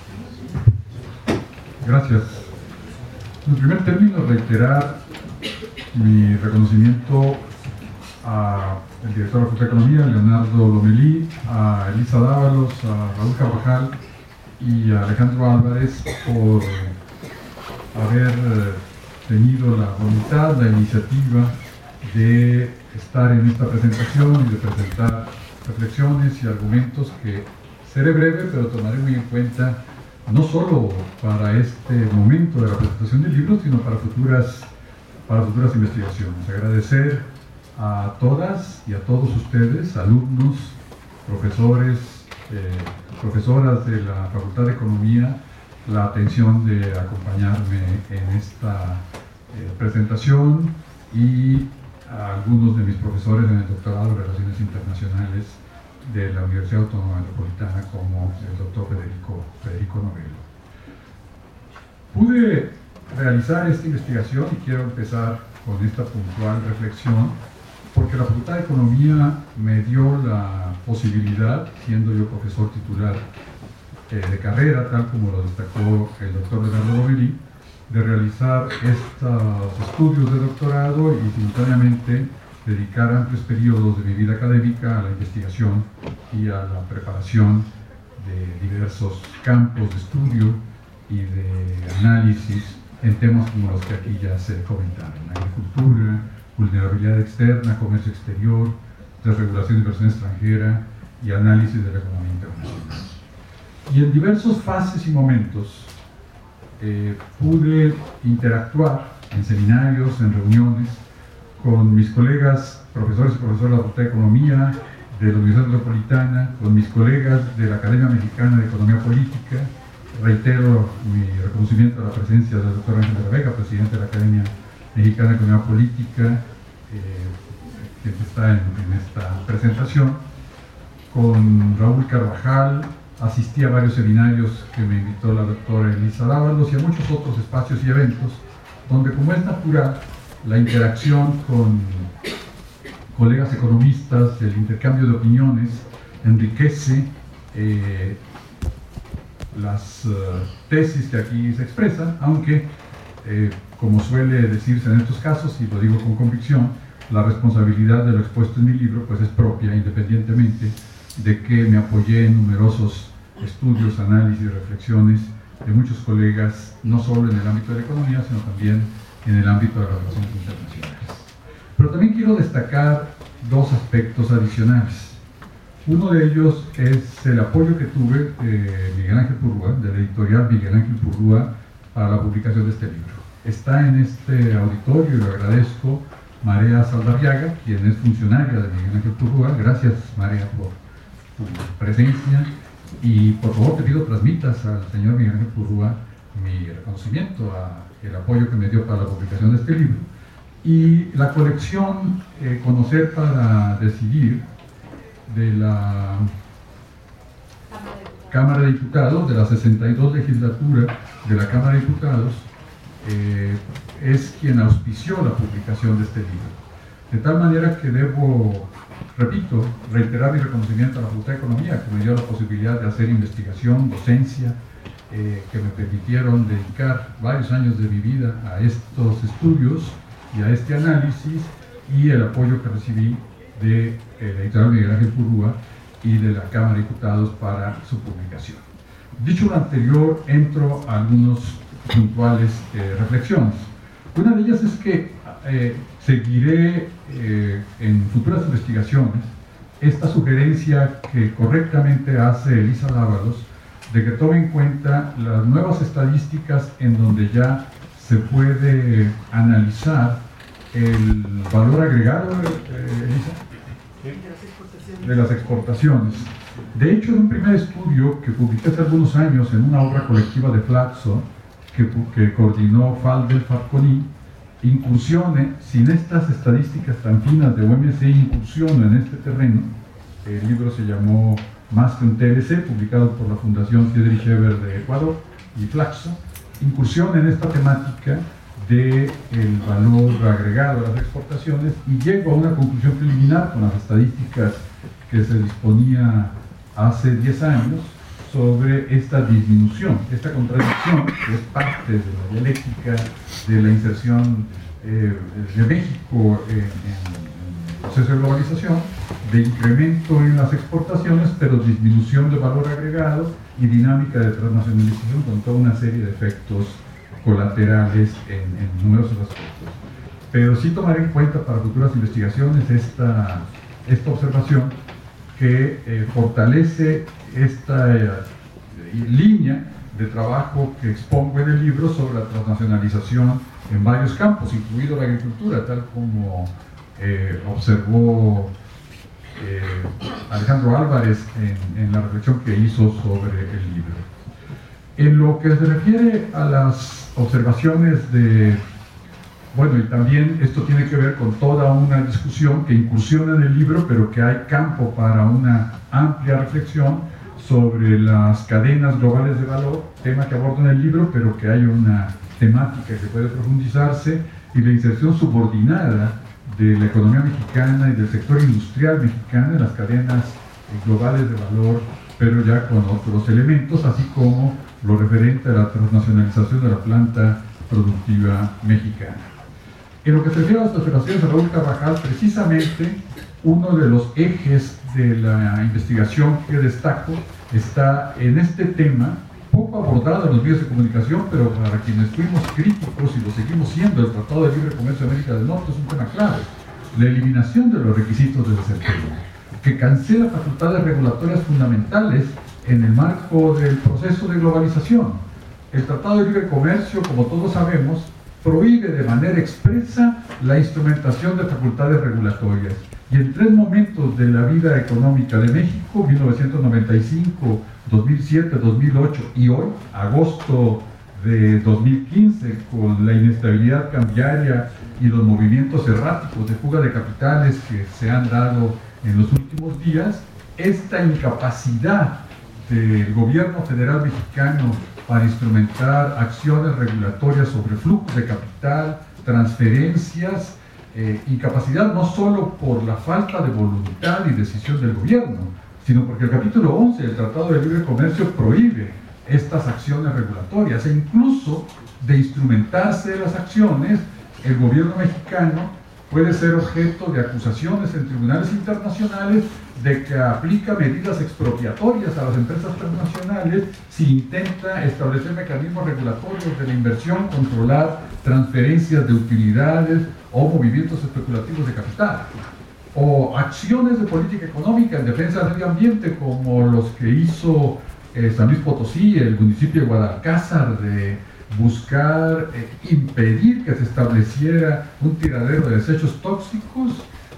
Speaker 5: Gracias. En primer término, reiterar mi reconocimiento al director de la Facultad de Economía, Leonardo Lomelí, a Elisa Dávalos, a Raúl Carvajal y a Alejandro Álvarez por haber tenido la voluntad, la iniciativa de estar en esta presentación y de presentar reflexiones y argumentos que seré breve, pero tomaré muy en cuenta no solo para este momento de la presentación del libro, sino para futuras, para futuras investigaciones. Agradecer a todas y a todos ustedes, alumnos, profesores, eh, profesoras de la Facultad de Economía, la atención de acompañarme en esta eh, presentación, y a algunos de mis profesores en el doctorado de Relaciones Internacionales de la Universidad Autónoma Metropolitana como el doctor Federico, Federico Novello. Pude realizar esta investigación y quiero empezar con esta puntual reflexión porque la Facultad de Economía me dio la posibilidad, siendo yo profesor titular eh, de carrera, tal como lo destacó el doctor Leonardo Lomelí, de realizar estos estudios de doctorado y simultáneamente dedicar amplios periodos de mi vida académica a la investigación y a la preparación de diversos campos de estudio y de análisis en temas como los que aquí ya se comentaron: agricultura, vulnerabilidad externa, comercio exterior, desregulación de inversión extranjera y análisis de la economía internacional. Y en diversas fases y momentos eh, pude interactuar en seminarios, en reuniones, con mis colegas profesores y profesoras de la Facultad de Economía, de la Universidad Metropolitana, con mis colegas de la Academia Mexicana de Economía Política. Reitero mi reconocimiento a la presencia del doctor Ángel de la Vega, presidente de la Academia Mexicana de Economía Política, eh, que está en, en esta presentación, con Raúl Carvajal. Asistí a varios seminarios que me invitó la doctora Elisa Dávalos y a muchos otros espacios y eventos donde, como es natural, la interacción con colegas economistas, el intercambio de opiniones enriquece eh, las uh, tesis que aquí se expresan, aunque, eh, como suele decirse en estos casos, y lo digo con convicción, la responsabilidad de lo expuesto en mi libro pues es propia, independientemente de que me apoyé en numerosos estudios, análisis y reflexiones de muchos colegas, no solo en el ámbito de la economía, sino también en el ámbito de las relaciones internacionales. Pero también quiero destacar dos aspectos adicionales. Uno de ellos es el apoyo que tuve de Miguel Ángel Purrúa, de la editorial Miguel Ángel Purrúa, para la publicación de este libro. Está en este auditorio y le agradezco Marea Saldarriaga, quien es funcionaria de Miguel Ángel Purrúa. Gracias, Marea, por tu presencia, y por favor te pido transmitas al señor Miguel Ángel Purrúa mi reconocimiento a el apoyo que me dio para la publicación de este libro. Y la colección eh, Conocer para Decidir de la Cámara de Diputados, de la sesenta y dos legislatura de la Cámara de Diputados, eh, es quien auspició la publicación de este libro. De tal manera que debo, repito, reiterar mi reconocimiento a la Facultad de Economía, que me dio la posibilidad de hacer investigación, docencia, eh, que me permitieron dedicar varios años de mi vida a estos estudios y a este análisis, y el apoyo que recibí de eh, la editorial Miguel Ángel Purrúa y de la Cámara de Diputados para su publicación. Dicho lo anterior, entro a algunos puntuales eh, reflexiones. Una de ellas es que eh, seguiré eh, en futuras investigaciones esta sugerencia que correctamente hace Elisa Dávalos, de que tome en cuenta las nuevas estadísticas en donde ya se puede analizar el valor agregado, eh, Elisa, de las exportaciones. De hecho, en un primer estudio que publiqué hace algunos años en una obra colectiva de Flaxo, que, que coordinó Faldel Falconi, incursione, sin estas estadísticas tan finas de U M C, incursiono en este terreno. El libro se llamó Más que un T L C, publicado por la Fundación Friedrich Ebert de Ecuador y Flaxo. Incursión en esta temática del valor agregado a las exportaciones, y llego a una conclusión preliminar con las estadísticas que se disponía hace diez años sobre esta disminución, esta contradicción que es parte de la dialéctica de la inserción eh, de México en, en el proceso de globalización, de incremento en las exportaciones, pero disminución de valor agregado y dinámica de transnacionalización, con toda una serie de efectos colaterales en, en numerosos aspectos. Pero sí tomaré en cuenta para futuras investigaciones esta, esta observación que eh, fortalece esta eh, línea de trabajo que expongo en el libro sobre la transnacionalización en varios campos, incluido la agricultura, tal como eh, observó eh, Alejandro Álvarez en, en la reflexión que hizo sobre el libro. En lo que se refiere a las observaciones de Bueno, y también esto tiene que ver con toda una discusión que incursiona en el libro, pero que hay campo para una amplia reflexión sobre las cadenas globales de valor, tema que abordo en el libro, pero que hay una temática que puede profundizarse, y la inserción subordinada de la economía mexicana y del sector industrial mexicano en las cadenas globales de valor, pero ya con otros elementos, así como lo referente a la transnacionalización de la planta productiva mexicana. En lo que se refiere a las observaciones de Raúl Carvajal, precisamente uno de los ejes de la investigación que destaco está en este tema, poco abordado en los medios de comunicación, pero para quienes fuimos críticos y lo seguimos siendo, el Tratado de Libre Comercio de América del Norte es un tema clave: la eliminación de los requisitos de desempeño, que cancela facultades regulatorias fundamentales en el marco del proceso de globalización. El Tratado de Libre Comercio, como todos sabemos, prohíbe de manera expresa la instrumentación de facultades regulatorias. Y en tres momentos de la vida económica de México, mil novecientos noventa y cinco, dos mil siete, dos mil ocho y hoy, agosto de dos mil quince, con la inestabilidad cambiaria y los movimientos erráticos de fuga de capitales que se han dado en los últimos días, esta incapacidad del gobierno federal mexicano para instrumentar acciones regulatorias sobre flujos de capital, transferencias, eh, incapacidad no solo por la falta de voluntad y decisión del gobierno, sino porque el capítulo once del Tratado de Libre Comercio prohíbe estas acciones regulatorias, e incluso de instrumentarse las acciones, el gobierno mexicano puede ser objeto de acusaciones en tribunales internacionales de que aplica medidas expropiatorias a las empresas transnacionales si intenta establecer mecanismos regulatorios de la inversión, controlar transferencias de utilidades o movimientos especulativos de capital, o acciones de política económica en defensa del medio ambiente como los que hizo eh, San Luis Potosí, el municipio de Guadalcázar, de buscar eh, impedir que se estableciera un tiradero de desechos tóxicos.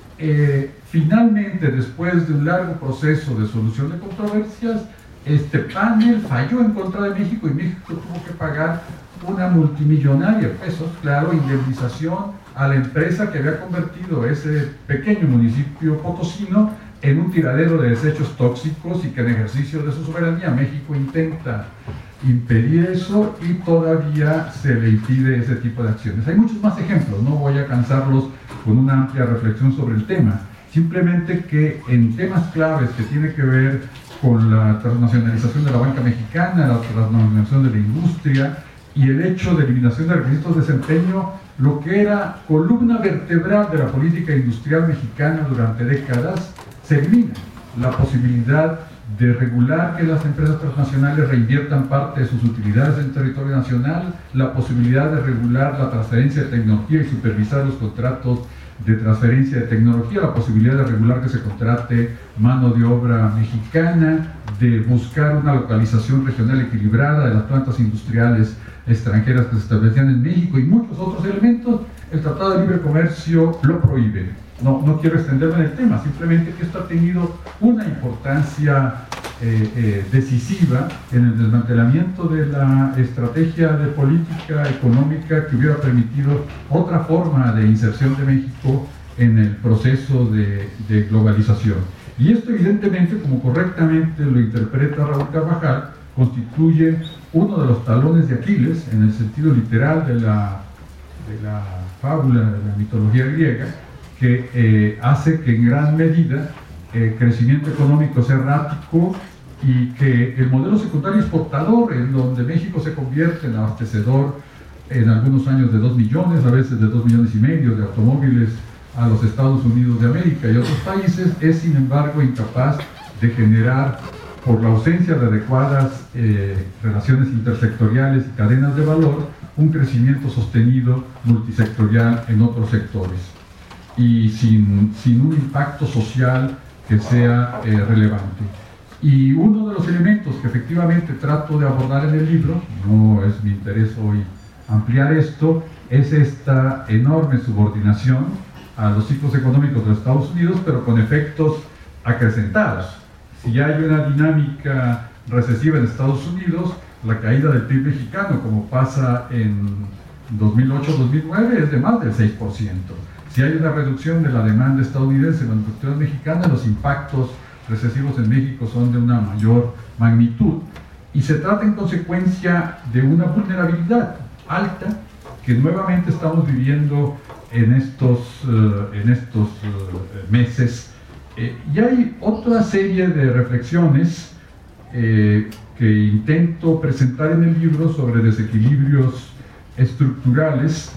Speaker 5: Eh, finalmente, después de un largo proceso de solución de controversias, este panel falló en contra de México y México tuvo que pagar una multimillonaria de pesos, claro, indemnización a la empresa que había convertido ese pequeño municipio potosino en un tiradero de desechos tóxicos, y que en ejercicio de su soberanía México intenta impedir eso y todavía se le impide ese tipo de acciones. Hay muchos más ejemplos, no voy a cansarlos con una amplia reflexión sobre el tema, simplemente que en temas claves que tiene que ver con la transnacionalización de la banca mexicana, la transnacionalización de la industria y el hecho de eliminación de requisitos de desempeño, lo que era columna vertebral de la política industrial mexicana durante décadas, se elimina la posibilidad de regular que las empresas transnacionales reinviertan parte de sus utilidades en territorio nacional, la posibilidad de regular la transferencia de tecnología y supervisar los contratos de transferencia de tecnología, la posibilidad de regular que se contrate mano de obra mexicana, de buscar una localización regional equilibrada de las plantas industriales extranjeras que se establecían en México, y muchos otros elementos. El Tratado de Libre Comercio lo prohíbe. No, no quiero extenderme en el tema, simplemente que esto ha tenido una importancia eh, eh, decisiva en el desmantelamiento de la estrategia de política económica que hubiera permitido otra forma de inserción de México en el proceso de, de globalización. Y esto, evidentemente, como correctamente lo interpreta Raúl Carvajal, constituye uno de los talones de Aquiles, en el sentido literal de la, de la fábula, de la mitología griega, que eh, hace que en gran medida el crecimiento económico sea errático y que el modelo secundario exportador, en donde México se convierte en abastecedor en algunos años de dos millones, a veces de dos millones y medio de automóviles a los Estados Unidos de América y otros países, es sin embargo incapaz de generar, por la ausencia de adecuadas eh, relaciones intersectoriales y cadenas de valor, un crecimiento sostenido multisectorial en otros sectores, y sin, sin un impacto social que sea eh, relevante. Y uno de los elementos que efectivamente trato de abordar en el libro, no es mi interés hoy ampliar esto, es esta enorme subordinación a los ciclos económicos de los Estados Unidos, pero con efectos acrecentados. Si hay una dinámica recesiva en Estados Unidos, la caída del P I B mexicano, como pasa en dos mil ocho a dos mil nueve es de más del seis por ciento. Si hay una reducción de la demanda estadounidense en manufacturas mexicanas, los impactos recesivos en México son de una mayor magnitud. Y se trata en consecuencia de una vulnerabilidad alta que nuevamente estamos viviendo en estos, uh, en estos uh, meses. Eh, y hay otra serie de reflexiones eh, que intento presentar en el libro sobre desequilibrios estructurales,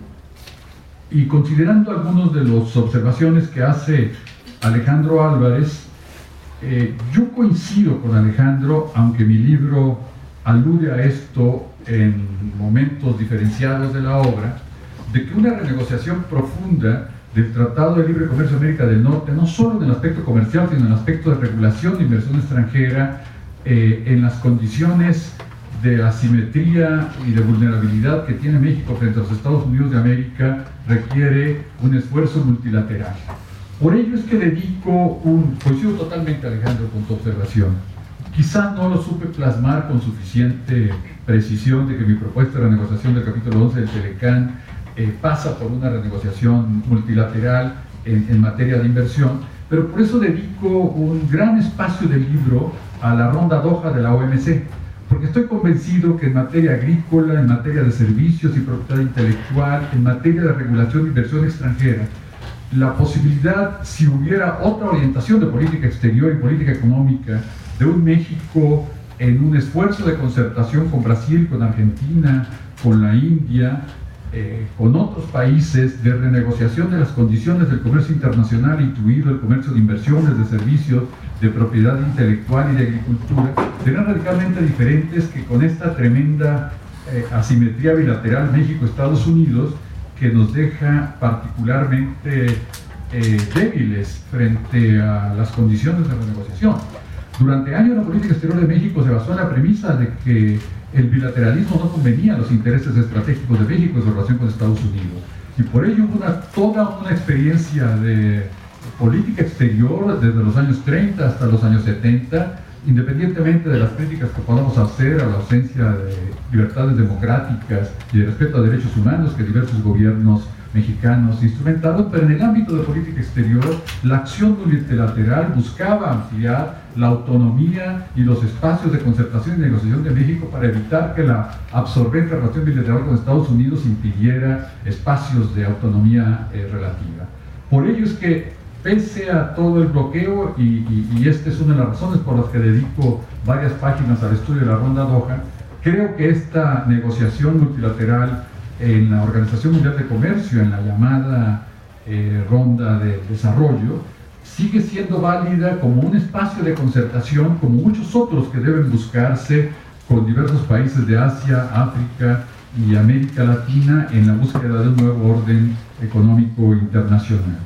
Speaker 5: y considerando algunas de las observaciones que hace Alejandro Álvarez, eh, yo coincido con Alejandro, aunque mi libro alude a esto en momentos diferenciados de la obra, de que una renegociación profunda del Tratado de Libre Comercio de América del Norte, no solo en el aspecto comercial, sino en el aspecto de regulación de inversión extranjera, eh, en las condiciones de asimetría y de vulnerabilidad que tiene México frente a los Estados Unidos de América, requiere un esfuerzo multilateral. Por ello es que dedico un... Coincido totalmente, Alejandro, con tu observación. Quizá no lo supe plasmar con suficiente precisión de que mi propuesta de renegociación del capítulo once del Telecán eh, pasa por una renegociación multilateral en, en materia de inversión, pero por eso dedico un gran espacio del libro a la ronda Doha de la O M C, porque estoy convencido que en materia agrícola, en materia de servicios y propiedad intelectual, en materia de regulación de inversión extranjera, la posibilidad, si hubiera otra orientación de política exterior y política económica, de un México en un esfuerzo de concertación con Brasil, con Argentina, con la India, eh, con otros países, de renegociación de las condiciones del comercio internacional, incluido el comercio de inversiones, de servicios, de propiedad intelectual y de agricultura, serán radicalmente diferentes que con esta tremenda eh, asimetría bilateral México-Estados Unidos, que nos deja particularmente eh, débiles frente a las condiciones de renegociación. Durante años la política exterior de México se basó en la premisa de que el bilateralismo no convenía a los intereses estratégicos de México en su relación con Estados Unidos. Y por ello hubo una, toda una experiencia de política exterior desde los años treinta hasta los años setenta, independientemente de las críticas que podamos hacer a la ausencia de libertades democráticas y de respeto a derechos humanos que diversos gobiernos mexicanos instrumentaron, pero en el ámbito de política exterior la acción multilateral buscaba ampliar la autonomía y los espacios de concertación y negociación de México para evitar que la absorbente relación bilateral con Estados Unidos impidiera espacios de autonomía eh, relativa. Por ello es que, pese a todo el bloqueo, y, y, y esta es una de las razones por las que dedico varias páginas al estudio de la ronda Doha, creo que esta negociación multilateral en la Organización Mundial de Comercio, en la llamada eh, ronda de desarrollo, sigue siendo válida como un espacio de concertación, como muchos otros que deben buscarse con diversos países de Asia, África y América Latina en la búsqueda de un nuevo orden económico internacional.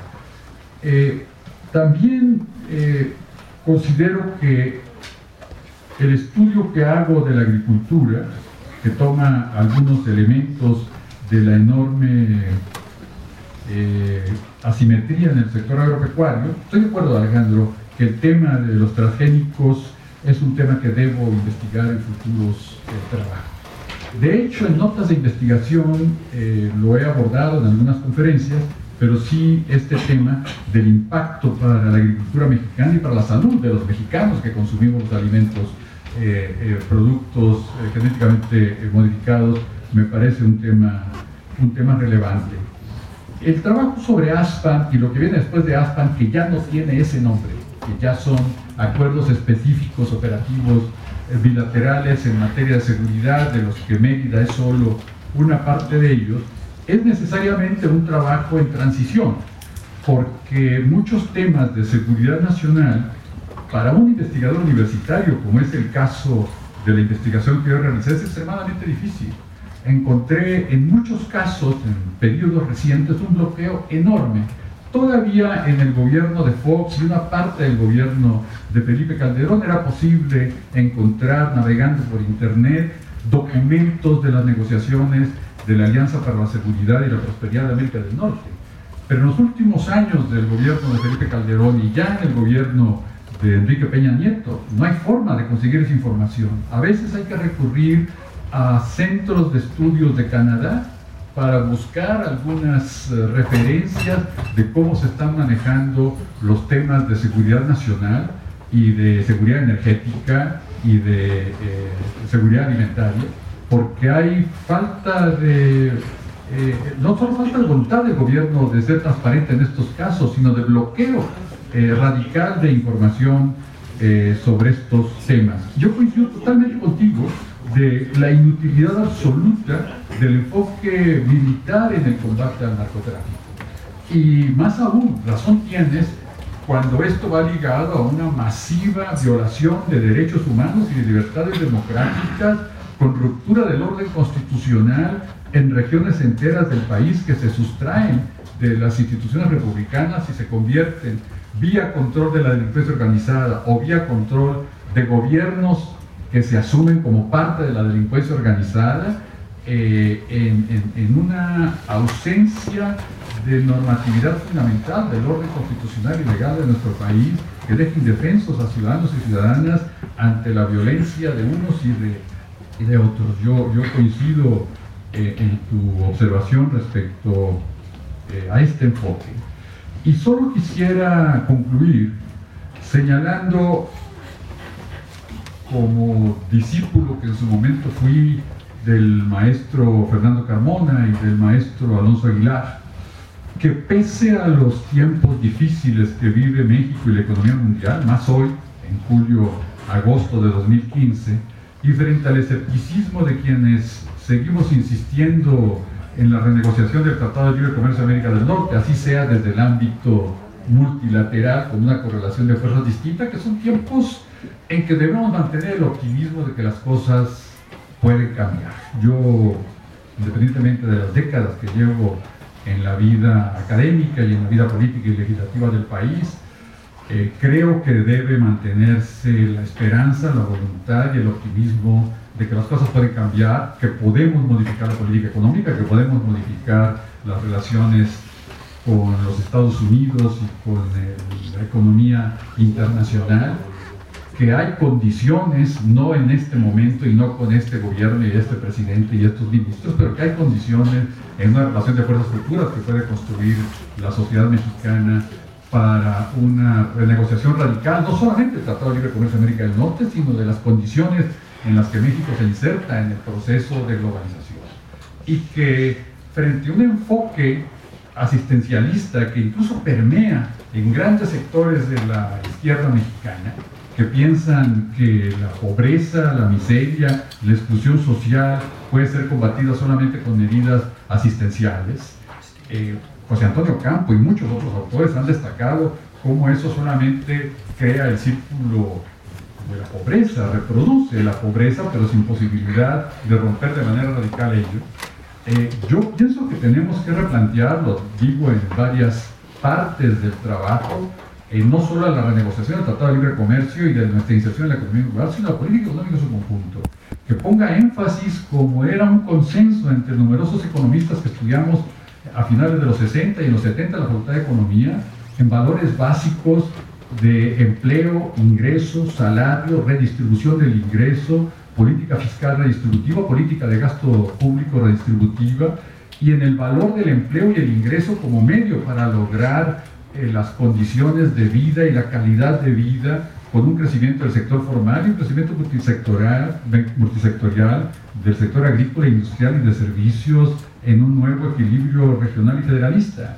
Speaker 5: Eh, también eh, considero que el estudio que hago de la agricultura, que toma algunos elementos de la enorme eh, asimetría en el sector agropecuario, estoy de acuerdo, Alejandro, que el tema de los transgénicos es un tema que debo investigar en futuros eh, trabajos. De hecho, en notas de investigación eh, lo he abordado en algunas conferencias, pero sí este tema del impacto para la agricultura mexicana y para la salud de los mexicanos que consumimos los alimentos, eh, eh, productos eh, genéticamente eh, modificados, me parece un tema, un tema relevante. El trabajo sobre ASPAN y lo que viene después de ASPAN, que ya no tiene ese nombre, que ya son acuerdos específicos operativos eh, bilaterales en materia de seguridad, de los que Mérida es solo una parte de ellos, es necesariamente un trabajo en transición, porque muchos temas de seguridad nacional, para un investigador universitario, como es el caso de la investigación que yo realicé, es extremadamente difícil. Encontré en muchos casos, en periodos recientes, un bloqueo enorme. Todavía en el gobierno de Fox y una parte del gobierno de Felipe Calderón era posible encontrar, navegando por internet, documentos de las negociaciones de la Alianza para la Seguridad y la Prosperidad de América del Norte. Pero en los últimos años del gobierno de Felipe Calderón y ya en el gobierno de Enrique Peña Nieto, no hay forma de conseguir esa información. A veces hay que recurrir a centros de estudios de Canadá para buscar algunas eh, referencias de cómo se están manejando los temas de seguridad nacional y de seguridad energética y de eh, seguridad alimentaria, porque hay falta de, eh, no solo falta de voluntad del gobierno de ser transparente en estos casos, sino de bloqueo eh, radical de información eh, sobre estos temas. Yo coincido totalmente contigo de la inutilidad absoluta del enfoque militar en el combate al narcotráfico. Y más aún, razón tienes cuando esto va ligado a una masiva violación de derechos humanos y de libertades democráticas, con ruptura del orden constitucional en regiones enteras del país que se sustraen de las instituciones republicanas y se convierten vía control de la delincuencia organizada o vía control de gobiernos que se asumen como parte de la delincuencia organizada, eh, en, en, en una ausencia de normatividad fundamental del orden constitucional y legal de nuestro país, que deja indefensos a ciudadanos y ciudadanas ante la violencia de unos y de, y de otros. Yo, yo coincido eh, en tu observación respecto eh, a este enfoque. Y solo quisiera concluir señalando, como discípulo que en su momento fui del maestro Fernando Carmona y del maestro Alonso Aguilar, que pese a los tiempos difíciles que vive México y la economía mundial, más hoy, en julio-agosto de dos mil quince, y frente al escepticismo de quienes seguimos insistiendo en la renegociación del Tratado de Libre Comercio de América del Norte, así sea desde el ámbito multilateral, con una correlación de fuerzas distinta, que son tiempos en que debemos mantener el optimismo de que las cosas pueden cambiar. Yo, independientemente de las décadas que llevo en la vida académica y en la vida política y legislativa del país, eh, creo que debe mantenerse la esperanza, la voluntad y el optimismo de que las cosas pueden cambiar, que podemos modificar la política económica, que podemos modificar las relaciones con los Estados Unidos y con el, la economía internacional, que hay condiciones, no en este momento y no con este gobierno y este presidente y estos ministros, pero que hay condiciones en una relación de fuerzas futuras que puede construir la sociedad mexicana para una renegociación radical, no solamente del Tratado de Libre Comercio de América del Norte, sino de las condiciones en las que México se inserta en el proceso de globalización. Y que frente a un enfoque asistencialista que incluso permea en grandes sectores de la izquierda mexicana, que piensan que la pobreza, la miseria, la exclusión social puede ser combatida solamente con medidas asistenciales. Eh, José Antonio Campo y muchos otros autores han destacado cómo eso solamente crea el círculo de la pobreza, reproduce la pobreza, pero sin posibilidad de romper de manera radical ello. Eh, yo pienso que tenemos que replantearlo, digo, en varias partes del trabajo, eh, no solo la renegociación del Tratado de Libre Comercio y de nuestra inserción en la economía global, sino la política económica en su conjunto, que ponga énfasis, como era un consenso entre numerosos economistas que estudiamos a finales de los sesenta y en los setenta en la Facultad de Economía, en valores básicos de empleo, ingresos, salario, redistribución del ingreso, política fiscal redistributiva, política de gasto público redistributiva, y en el valor del empleo y el ingreso como medio para lograr eh, las condiciones de vida y la calidad de vida, con un crecimiento del sector formal y un crecimiento multisectorial, multisectorial del sector agrícola, industrial y de servicios, en un nuevo equilibrio regional y federalista.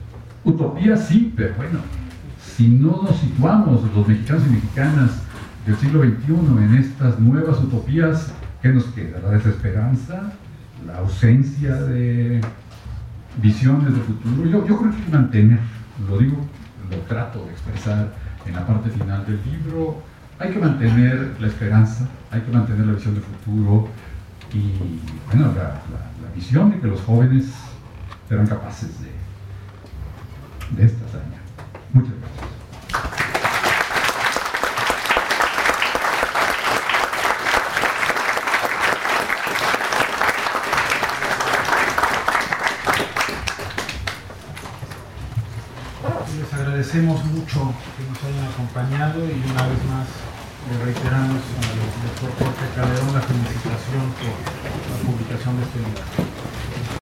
Speaker 5: Utopía sí, pero bueno, si no nos situamos los mexicanos y mexicanas del siglo veintiuno en estas nuevas utopías, ¿qué nos queda? La desesperanza, la ausencia de visiones de futuro. Yo, yo creo que hay que mantener, lo digo, lo trato de expresar en la parte final del libro, hay que mantener la esperanza, hay que mantener la visión de futuro y, bueno, la, la, la visión de que los jóvenes serán capaces de, de esta hazaña. Muchas gracias.
Speaker 1: Les agradecemos mucho que nos hayan acompañado y una vez más le reiteramos al doctor Jorge Calderón la felicitación por la publicación de este libro.